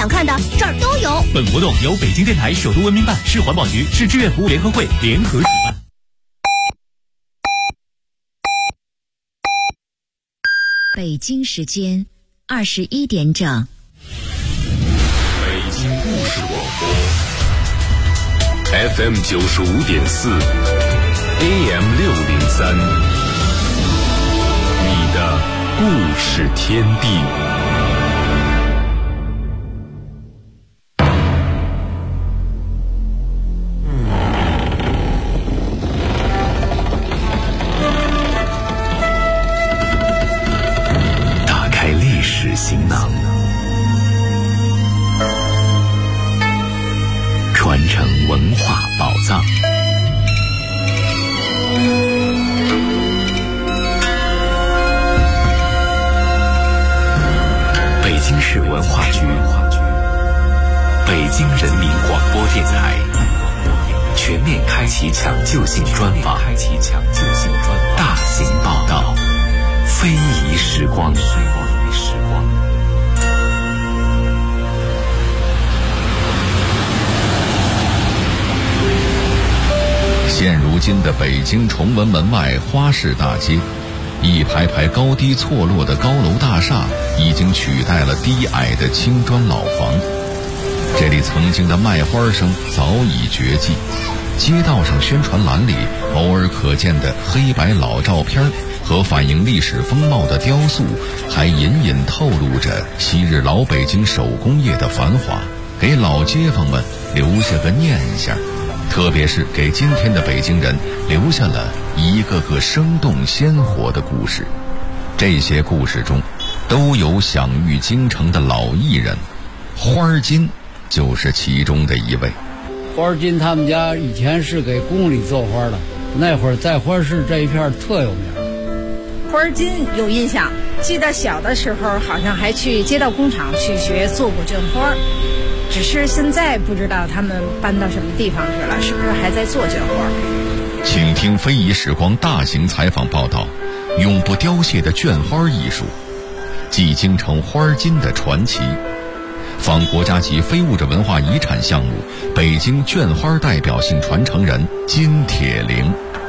想看的这儿都有。 本活动由北京电台首都文明办、市环保局、市志愿服务联合会联合举办。 北京时间21点整。 北京故事广播 FM 95.4 AM 603，你的故事天地。打开历史行囊，传承文化宝藏。北京市文化局、北京人民广播电台全面开启抢救性专访，大型报道，非遗时光。 现如今的北京崇文门外花市大街，一排排高低错落的高楼大厦已经取代了低矮的青砖老房。这里曾经的卖花声早已绝迹，街道上宣传栏里偶尔可见的黑白老照片和反映历史风貌的雕塑，还隐隐透露着昔日老北京手工业的繁华，给老街坊们留下个念想，特别是给今天的北京人留下了一个个生动鲜活的故事。这些故事中都有享誉京城的老艺人，花金就是其中的一位。 花金他们家以前是给宫里做花的，那会儿在花市这一片特有名。 花金有印象，记得小的时候好像还去街道工厂去学做过绢花，只是现在不知道他们搬到什么地方去了，是不是还在做绢花？ 请听非遗时光大型采访报道，永不凋谢的绢花艺术，继京城花金的传奇，访国家级非物质文化遗产项目北京绢花代表性传承人金铁陵。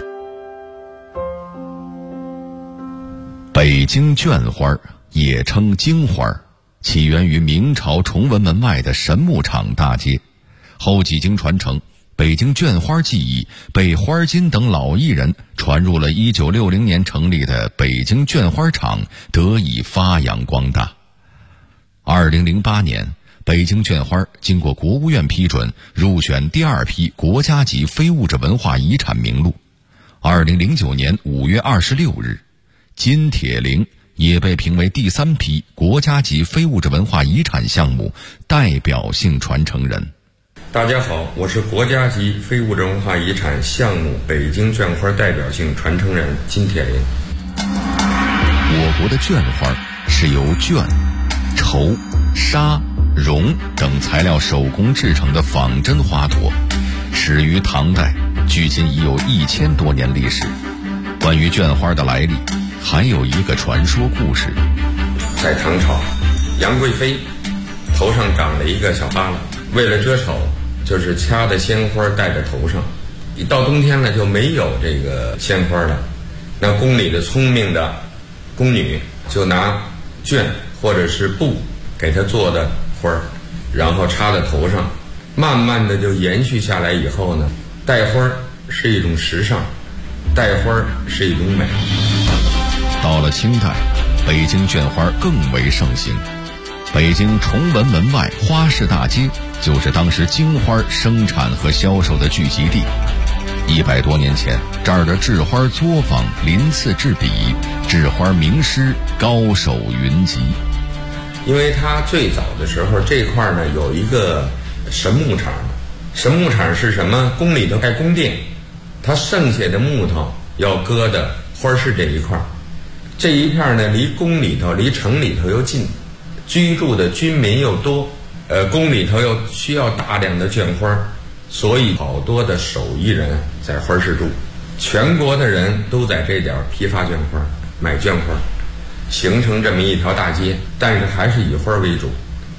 北京绢花也称京花，起源于明朝崇文门外的神木厂大街，后几经传承，北京绢花技艺被花金等老艺人传入了1960年成立的北京绢花厂，得以发扬光大。2008年，北京绢花经过国务院批准，入选第2批国家级非物质文化遗产名录。2009年5月26日，金铁陵也被评为第3批国家级非物质文化遗产项目代表性传承人。 大家好，我是国家级非物质文化遗产项目北京绢花代表性传承人金铁陵。 我国的绢花是由绢、绸、纱、绒等材料手工制成的仿真花朵，始于唐代，距今已有1000多年历史。关于绢花的来历，还有一个传说故事。 在唐朝，杨贵妃头上长了一个小疤了，为了遮丑，就是掐的鲜花戴在头上。一到冬天呢，就没有这个鲜花了。那宫里的聪明的宫女就拿绢或者是布给她做的花，然后插在头上，慢慢的就延续下来。以后呢，戴花是一种时尚，戴花是一种美。 到了清代，北京绢花更为盛行。北京崇文门外花市大街就是当时京花生产和销售的聚集地。100多年前，这儿的制花作坊鳞次栉比，制花名师高手云集。 因为它最早的时候，这块呢有一个神木厂，神木厂是什么？宫里头盖宫殿，它剩下的木头要搁的花市这一块。这一片呢，离宫里头、离城里头又近，居住的居民又多，宫里头又需要大量的绢花，所以好多的手艺人在花市住，全国的人都在这点批发绢花、买绢花，形成这么一条大街，但是还是以花为主。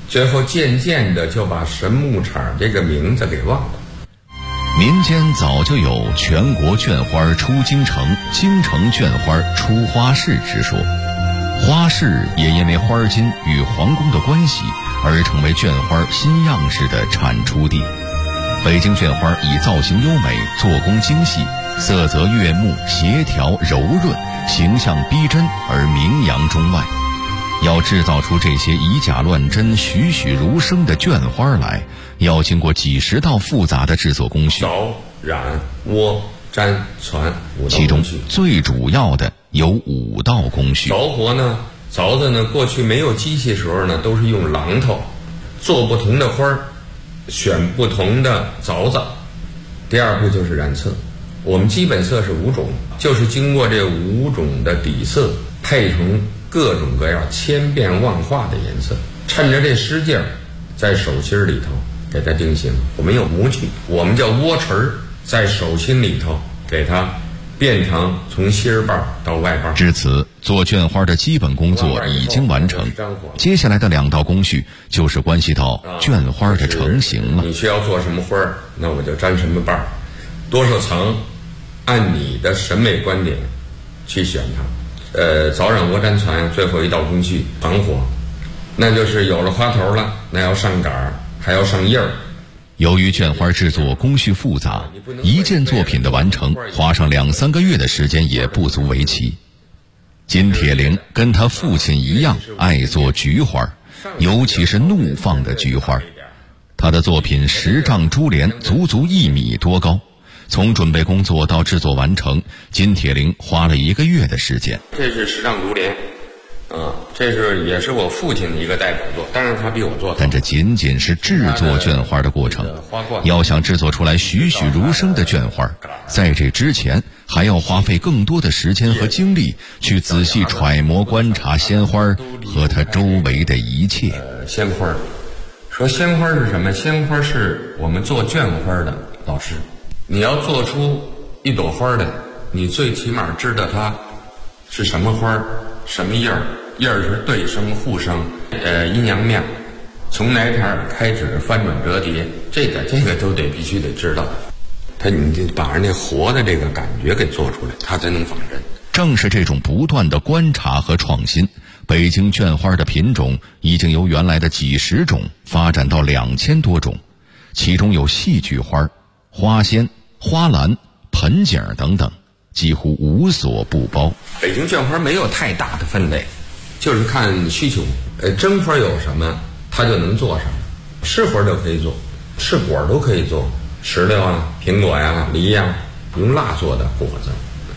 最后渐渐的就把神木场这个名字给忘了。 民间早就有全国绢花出京城，京城绢花出花市之说，花市也因为花巾与皇宫的关系而成为绢花新样式的产出地。北京绢花以造型优美、做工精细、色泽悦目、协调柔润、形象逼真而名扬中外。要制造出这些以假乱真、栩栩如生的绢花来，要经过几十道复杂的制作工序， 凿、染、窝、粘、传5道工序， 其中最主要的有5道工序。 凿活呢，凿子呢，过去没有机器时候呢，都是用榔头做不同的花儿，选不同的凿子。第二步就是染色，我们基本色是5种，就是经过这5种的底色配成各种各样千变万化的颜色，趁着这湿劲儿，在手心里头给它定型。我们有模具，我们叫窝锤儿，在手心里头给它变成从心儿瓣到外瓣。 至此，做绢花的基本工作已经完成，接下来的2道工序就是关系到绢花的成型了。 你需要做什么花儿，那我就粘什么瓣儿，多少层，按你的审美观点去选它。凿染窝粘传最后1道工序传火，那就是有了花头了，那要上杆儿，还要上叶儿。 由于绢花制作工序复杂，一件作品的完成花上2-3个月的时间也不足为奇。金铁陵跟他父亲一样爱做菊花，尤其是怒放的菊花。他的作品10丈珠帘足足1米多高，从准备工作到制作完成，金铁陵花了1个月的时间。 这是10丈珠帘，这也是我父亲的一个代表作，当然他比我做。 但这仅仅是制作绢花的过程，要想制作出来栩栩如生的绢花，在这之前还要花费更多的时间和精力去仔细揣摩观察鲜花和它周围的一切。 鲜花，说鲜花是什么？鲜花是我们做绢花的老师。你要做出一朵花来，你最起码知道它是什么花，什么叶儿，叶儿是对生互生，阴阳面，从哪点开始翻转折叠，这个都必须得知道。你得把人那活的这个感觉给做出来，它才能仿真。 正是这种不断的观察和创新，北京绢花的品种已经由原来的几十种发展到2000多种，其中有戏剧花、花仙、花篮、盆景等等，几乎无所不包。 北京绢花没有太大的分类，就是看需求。真花有什么，它就能做什么。是花都可以做，是果都可以做，石榴啊、苹果呀、梨呀，用蜡做的果子。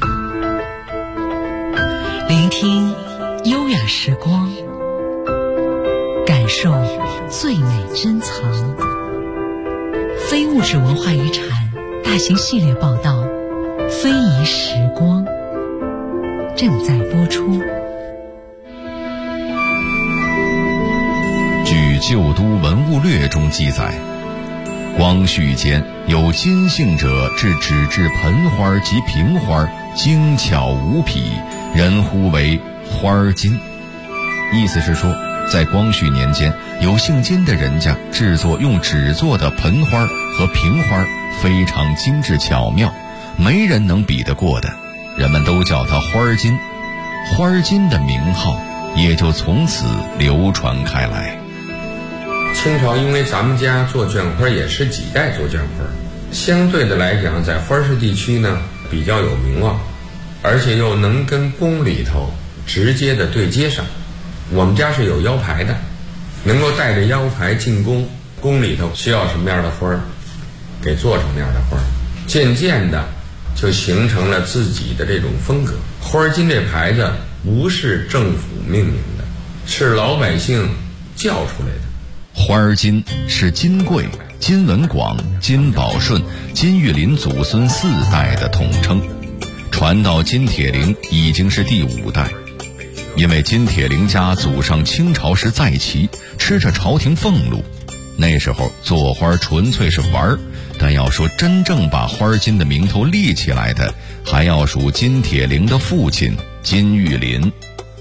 聆听优雅时光，感受最美珍藏。非物质文化遗产大型系列报道《非遗时光》正在播出。 据《旧都文物略》中记载，光绪间有金姓者制纸质盆花及瓶花，精巧无匹，人呼为花金。意思是说，在光绪年间，有姓金的人家制作用纸做的盆花和瓶花非常精致巧妙，没人能比得过的，人们都叫它花金。花金的名号也就从此流传开来。 清朝因为咱们家做绢花也是几代做绢花，相对的来讲，在花市地区呢比较有名望，而且又能跟宫里头直接的对接上。我们家是有腰牌的，能够带着腰牌进宫，宫里头需要什么样的花儿，给做什么样的花儿，渐渐的就形成了自己的这种风格。花金这牌子不是政府命名的，是老百姓叫出来的。 花金是金贵、金文广、金宝顺、金玉林祖孙4代的统称，传到金铁陵已经是第5代。因为金铁陵家祖上清朝时在旗，吃着朝廷俸禄，那时候做花纯粹是玩儿，但要说真正把花金的名头立起来的，还要数金铁陵的父亲金玉林。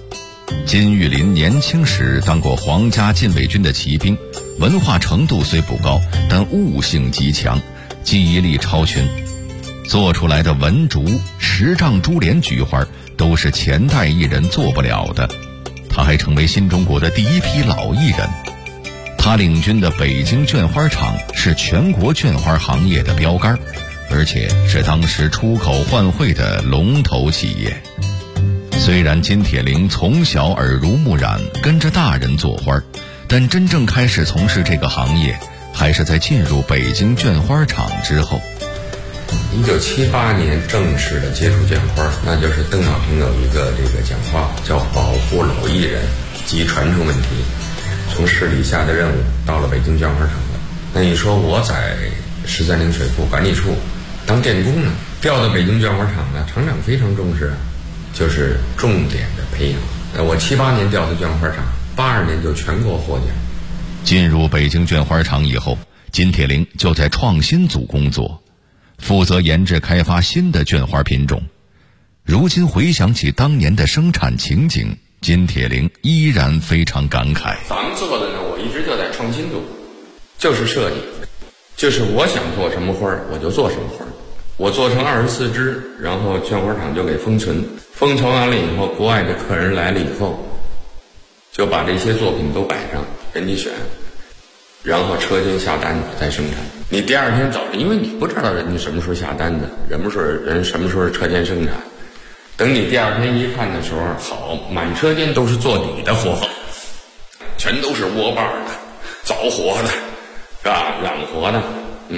金玉林年轻时当过皇家禁卫军的骑兵，文化程度虽不高，但悟性极强，记忆力超群，做出来的文竹、10丈珠帘菊花都是前代艺人做不了的。他还成为新中国的第一批老艺人。他领军的北京绢花厂是全国绢花行业的标杆，而且是当时出口换汇的龙头企业。虽然金铁霖从小耳濡目染，跟着大人做花，但真正开始从事这个行业还是在进入北京绢花厂之后。 1978年正式的接触绢花，那就是邓小平有一个讲话叫保护老艺人及传承问题，从市里下的任务到了北京绢花厂的。那你说我在13陵水库管理处当电工呢，调到北京绢花厂呢，厂长非常重视，就是重点的培养。我78年调到绢花厂，82年就全国获奖。 进入北京绢花厂以后，金铁霖就在创新组工作，负责研制开发新的绢花品种。如今回想起当年的生产情景，金铁霖依然非常感慨。 咱们做的呢，我一直就在创新组，就是设计，就是我想做什么花我就做什么花。我做成24支，然后绢花厂就给封存完了以后，国外的客人来了以后，就把这些作品都摆上，给你选，然后车间下单再生产。你第二天早上，因为你不知道人家什么时候下单的，人什么时候车间生产，等你第二天一看的时候，好，满车间都是做底的活，全都是窝瓣的、凿活的，是吧？染活的。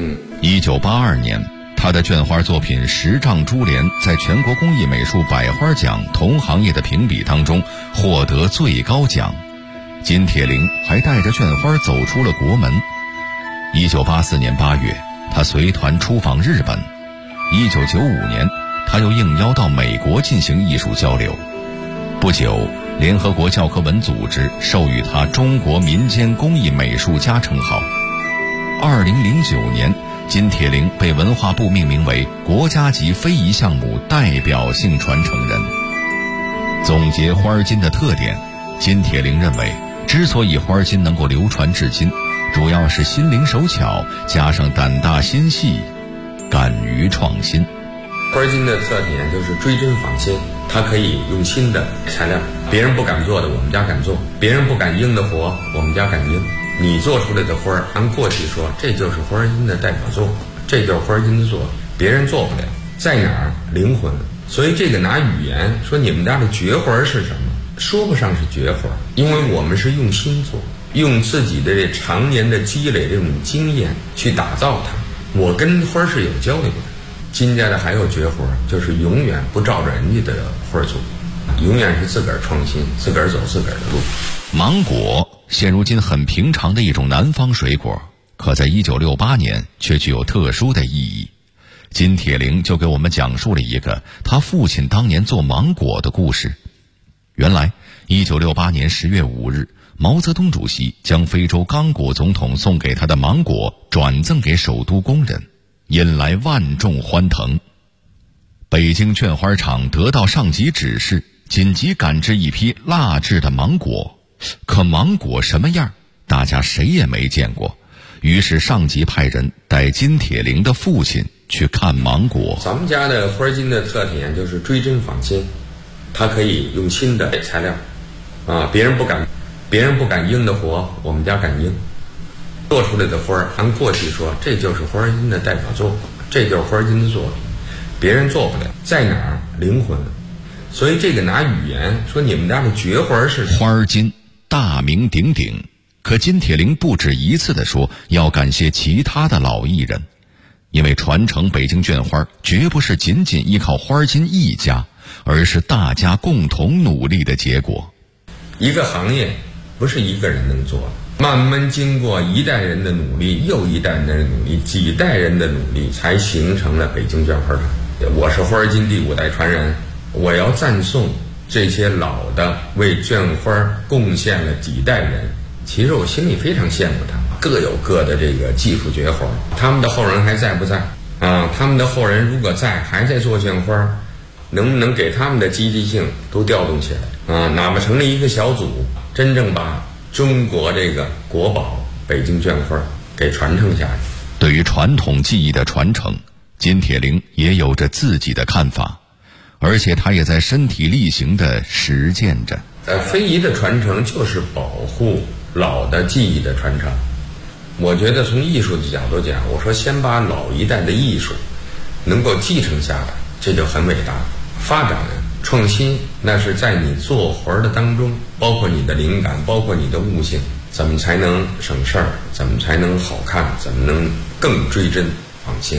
1982年，他的绢花作品10丈珠帘在全国工艺美术百花奖同行业的评比当中获得最高奖。金铁霖还带着绢花走出了国门。1984年8月，他随团出访日本。1995年，他又应邀到美国进行艺术交流。不久，联合国教科文组织授予他中国民间工艺美术家称号。2009年，金铁霖被文化部命名为国家级非遗项目代表性传承人。总结花金的特点，金铁霖认为，之所以花金能够流传至今，主要是心灵手巧加上胆大心细，敢于创新。 花金的特点就是追真仿新，它可以用新的材料，别人不敢做的我们家敢做，别人不敢应的活我们家敢应。你做出来的花儿，按过去说这就是花金的代表作，这就是花金的作，别人做不了。在哪儿？灵魂。所以这个拿语言说你们家的绝花是什么，说不上是绝花，因为我们是用心做，用自己的这常年的积累这种经验去打造它。我跟花是有交流的。金家的还有绝活，就是永远不照着人家的花做，永远是自个儿创新，自个儿走自个儿的路。 芒果现如今很平常的一种南方水果，可在1968年却具有特殊的意义。金铁霖就给我们讲述了一个他父亲当年做芒果的故事。原来1968年10月5日，毛泽东主席将非洲刚果总统送给他的芒果转赠给首都工人，引来万众欢腾。北京绢花厂得到上级指示，紧急赶制一批蜡制的芒果。可芒果什么样，大家谁也没见过。于是上级派人带金铁霖的父亲去看芒果。 咱们家的花金的特点就是追真仿新，它可以用新的材料，别人不敢应的活，我们家敢应。做出来的花，按过去说这就是花金的代表作，这就是花金的作品，别人做不了。在哪儿？灵魂。所以这个拿语言说你们家的绝花是什么？ 花金大名鼎鼎，可金铁霖不止一次地说要感谢其他的老艺人，因为传承北京绢花绝不是仅仅依靠花金一家，而是大家共同努力的结果。 一个行业不是一个人能做的，慢慢经过一代人的努力，又一代人的努力，几代人的努力，才形成了北京绢花厂。我是花金第5代传人，我要赞颂这些老的为绢花贡献了几代人。其实我心里非常羡慕他们，各有各的这个技术绝活。他们的后人还在不在他们的后人如果在，还在做绢花， 能不能给他们的积极性都调动起来啊？哪怕成立一个小组，真正把中国这个国宝北京绢花给传承下来。 对于传统技艺的传承，金铁陵也有着自己的看法，而且他也在身体力行地实践着。 非遗的传承就是保护老的技艺的传承。我觉得从艺术的角度讲，我说先把老一代的艺术能够继承下来，这就很伟大。发展创新，那是在你做活的当中，包括你的灵感，包括你的悟性，怎么才能省事儿，怎么才能好看，怎么能更追真放心。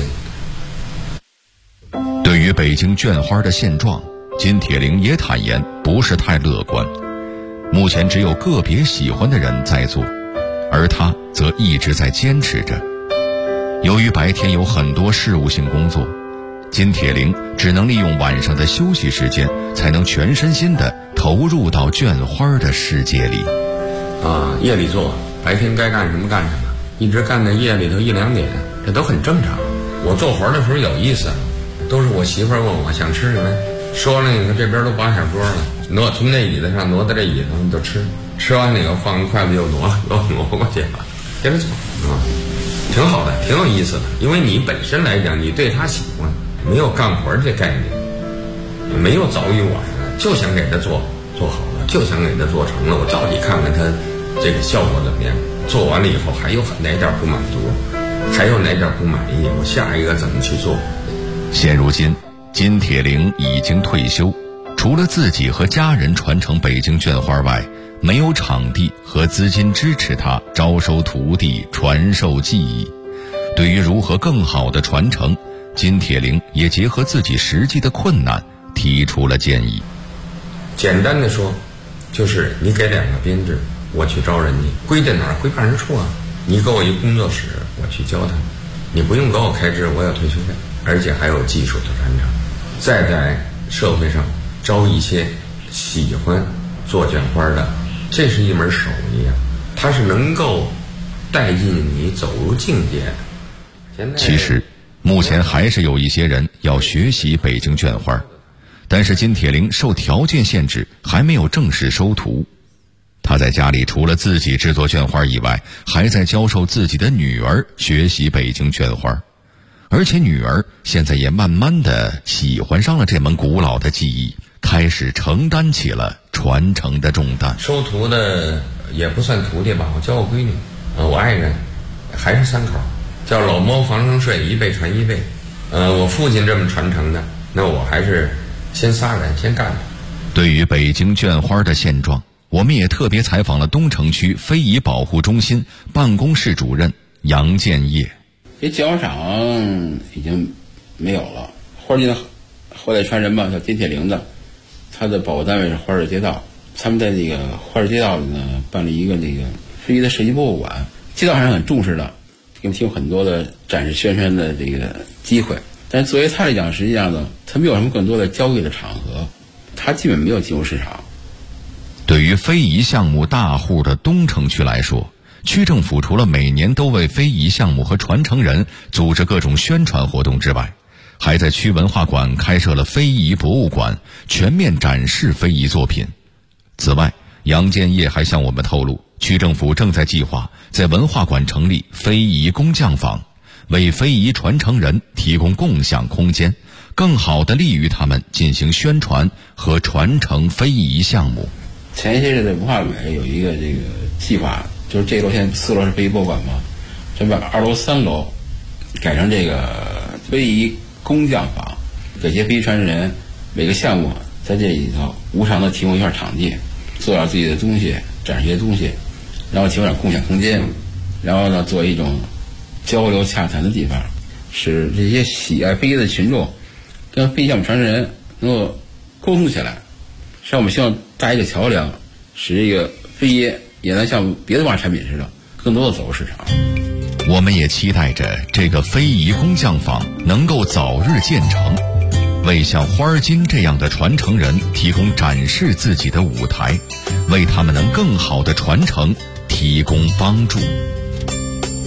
对于北京绢花的现状，金铁陵也坦言不是太乐观。目前只有个别喜欢的人在做，而他则一直在坚持着。由于白天有很多事务性工作，金铁陵只能利用晚上的休息时间，才能全身心地投入到绢花的世界里。 夜里做，白天该干什么干什么，一直干到夜里头1、2点，这都很正常。我做活的时候有意思，都是我媳妇问我想吃什么，说了你看这边都摆下桌了，从那椅子上挪到这椅子上就吃，吃完了以后放个筷子又挪过去了，接着做挺好的，挺有意思的。因为你本身来讲，你对他喜欢，没有干活这概念，没有早与晚，就想给他做好了，就想给他做成了。我到底看看他这个效果怎么样，做完了以后还有哪点不满足，还有哪点不满意，我下一个怎么去做。 现如今金铁陵已经退休，除了自己和家人传承北京绢花外，没有场地和资金支持他招收徒弟传授技艺。对于如何更好的传承，金铁陵也结合自己实际的困难提出了建议。 简单的说，就是你给2个编制，我去招人家，归在哪儿？归办事处啊。你给我一工作室，我去教他，你不用给我开支，我有退休费，而且还有技术的传承。再在社会上招一些喜欢做绢花的，这是一门手艺啊，它是能够带进你走入境界的。 其实目前还是有一些人要学习北京绢花，但是金铁陵受条件限制，还没有正式收徒。他在家里除了自己制作绢花以外，还在教授自己的女儿学习北京绢花，而且女儿现在也慢慢地喜欢上了这门古老的技艺，开始承担起了传承的重担。 收徒的也不算徒弟吧，我教我闺女，我爱人还是3口，叫老猫房上睡，一辈传一辈。我父亲这么传承的，那我还是先仨人先干的。 对于北京绢花的现状，我们也特别采访了东城区非遗保护中心办公室主任杨建业。 这绢花厂已经没有了，花街后来传人吧，叫金铁陵的，他的保护单位是花市街道，他们在这个花市街道里呢办了一个这个非遗的设计博物馆，街道上很重视的，给我们提供很多的展示宣传的这个机会。但是作为他来讲，实际上呢，他没有什么更多的交易的场合，他基本没有进入市场。 对于非遗项目大户的东城区来说，区政府除了每年都为非遗项目和传承人组织各种宣传活动之外，还在区文化馆开设了非遗博物馆，全面展示非遗作品。此外，杨建业还向我们透露，区政府正在计划在文化馆成立非遗工匠坊，为非遗传承人提供共享空间，更好地利于他们进行宣传和传承非遗项目。 前些日子文化委有一个这个计划，就是这楼现在4楼是非遗博物馆嘛，这边2楼、3楼改成这个非遗工匠坊，给这些非遗传承人每个项目在这里头无偿的提供一块场地，做点自己的东西，展示一些东西，然后提供点共享空间，然后呢做一种交流洽谈的地方，使这些喜爱非遗的群众跟非遗项目传承人能够沟通起来。实际上我们希望搭一个桥梁，使这个非遗也能像别的文化产品似的更多的走入市场。 我们也期待着这个非遗工匠坊能够早日建成，为像花金这样的传承人提供展示自己的舞台，为他们能更好的传承提供帮助。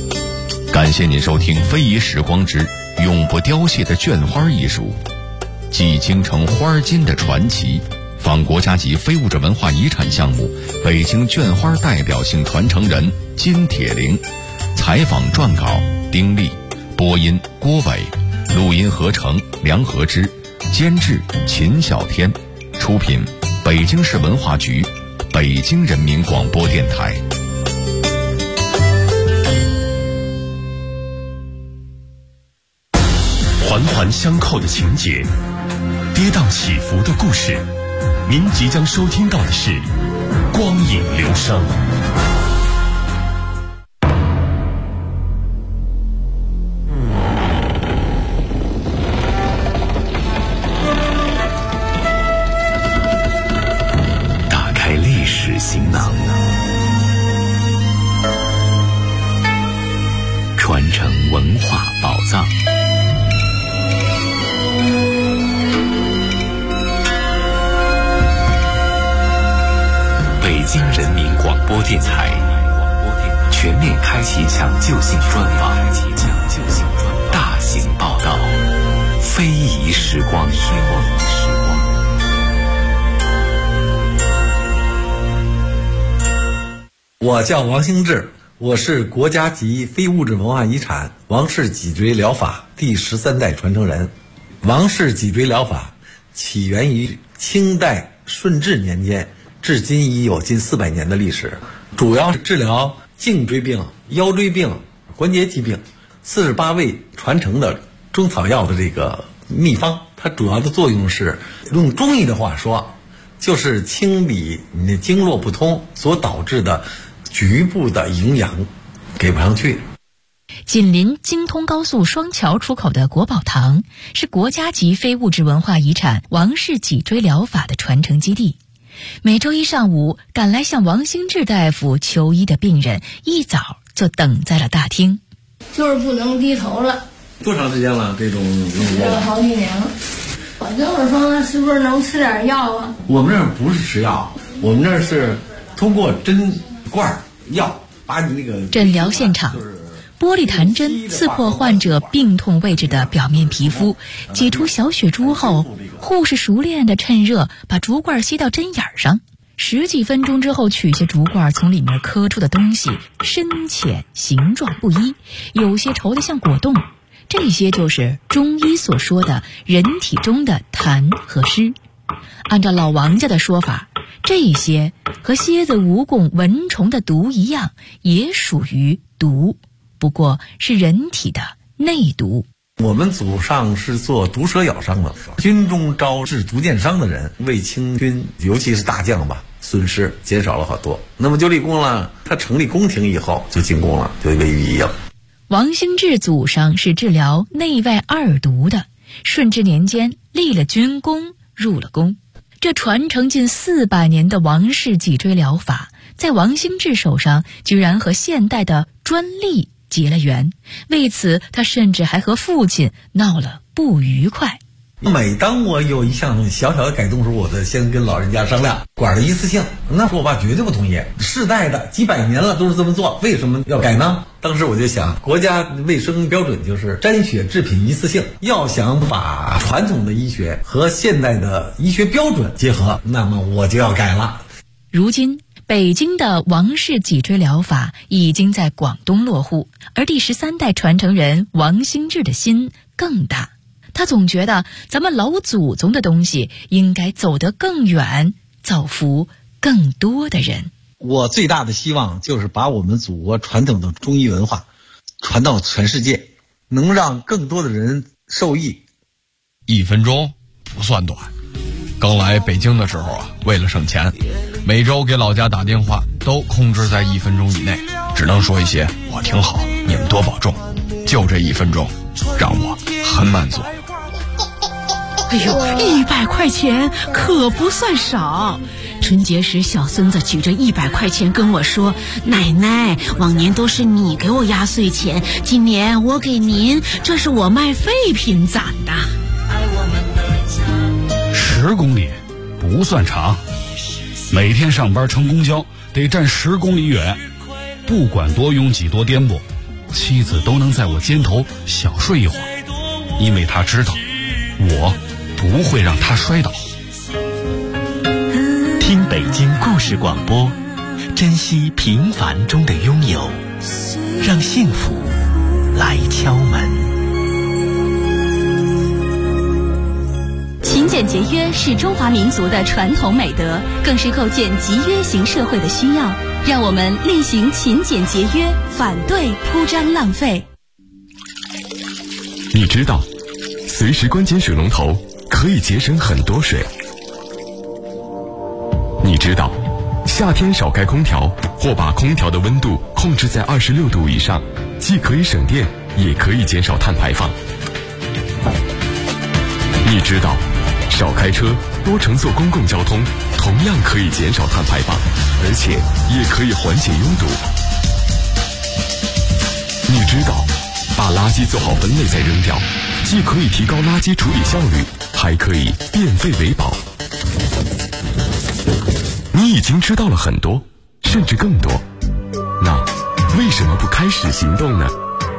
感谢您收听非遗时光之永不凋谢的绢花艺术。 继京城花金的传奇，访国家级非物质文化遗产项目北京绢花代表性传承人金铁苓，采访撰稿丁力，播音郭伟，录音合成梁和之，监制秦小天，出品北京市文化局，北京人民广播电台。 环环相扣的情节，跌宕起伏的故事，您即将收听到的是光影流声。 打开历史行囊，传承文化宝藏。北京人民广播电台全面开启抢救性专访，大型报道，非遗时光。 我叫王兴志，我是国家级非物质文化遗产王氏脊椎疗法第13代传承人。王氏脊椎疗法起源于清代顺治年间，至今已有近400年的历史，主要是治疗颈椎病、腰椎病、关节疾病，48味传承的中草药的这个秘方。它主要的作用是，用中医的话说，就是清理你的经络不通所导致的局部的营养给不上去。 紧邻京通高速双桥出口的国宝堂是国家级非物质文化遗产王氏脊椎疗法的传承基地。每周一上午，赶来向王兴志大夫求医的病人一早就等在了大厅。 就是不能低头了。 多长时间了？这种吃了好几年了。我就是说，是不是能吃点药啊？ 我们这儿不是吃药，我们这儿是通过针管药把你那个诊疗现场。玻璃弹针刺破患者病痛位置的表面皮肤，挤出小血珠后，护士熟练地趁热把竹罐吸到针眼上，10几分钟之后取下竹罐，从里面磕出的东西深浅形状不一，有些稠得像果冻，这些就是中医所说的人体中的痰和湿。按照老王家的说法，这些和蝎子、蜈蚣、蚊虫的毒一样，也属于毒，不过是人体的内毒。 我们祖上是做毒蛇咬伤的，军中招致毒箭伤的人，为清军尤其是大将吧，损失减少了好多。那么就立功了，他成立宫廷以后就进宫了，就位于一了。 王兴志祖上是治疗内外2毒的，顺治年间立了军功，入了宫。这传承近400年的王氏脊椎疗法，在王兴志手上居然和现代的专利结了缘，为此他甚至还和父亲闹了不愉快。 每当我有一项小小的改动时，我得先跟老人家商量，管的一次性。那时候我爸绝对不同意，世代的几百年了都是这么做，为什么要改呢？当时我就想，国家卫生标准就是沾血制品一次性，要想把传统的医学和现代的医学标准结合，那么我就要改了。 如今北京的王氏脊椎疗法已经在广东落户，而第13代传承人王兴志的心更大。他总觉得咱们老祖宗的东西应该走得更远，造福更多的人。 我最大的希望就是把我们祖国传统的中医文化传到全世界，能让更多的人受益。 1分钟不算短。刚来北京的时候啊，为了省钱，每周给老家打电话都控制在1分钟以内，只能说一些我挺好，你们多保重。就这1分钟，让我很满足。 哎呦，100块钱可不算少。春节时，小孙子举着100块钱跟我说：“奶奶，往年都是你给我压岁钱，今年我给您，这是我卖废品攒的。 ”10公里不算长，每天上班乘公交得站10公里远，不管多拥挤多颠簸，妻子都能在我肩头小睡一会儿，因为她知道我不会让他摔倒。 听北京故事广播，珍惜平凡中的拥有，让幸福来敲门。 勤俭节约是中华民族的传统美德，更是构建集约型社会的需要。让我们厉行勤俭节约，反对铺张浪费。 你知道，随时关紧水龙头可以节省很多水。你知道，夏天少开空调或把空调的温度控制在26度以上，既可以省电，也可以减少碳排放。你知道，少开车，多乘坐公共交通，同样可以减少碳排放，而且也可以缓解拥堵。你知道，把垃圾做好分类再扔掉，既可以提高垃圾处理效率，还可以变废为宝。你已经知道了很多，甚至更多，那为什么不开始行动呢？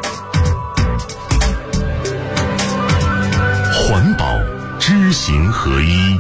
环保知行合一。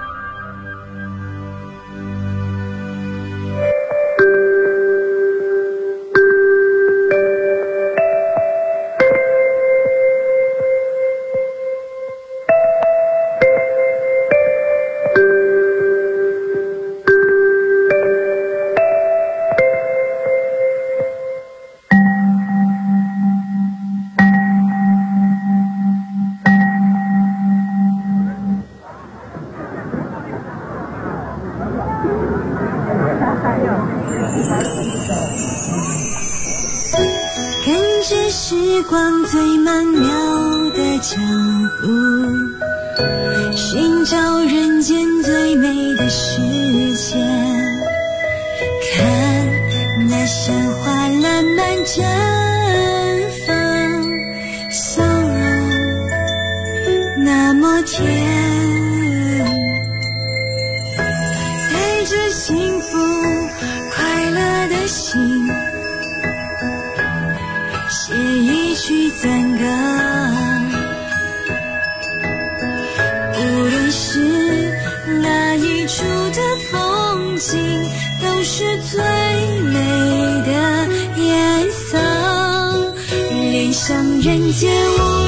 跟着时光最曼妙的脚步，寻找人间最美的世界，看那山花烂漫绽放，笑容那么甜，带着幸福快乐的心，写一曲赞歌，无论是哪一处的风景，都是最美的颜色，恋上人间无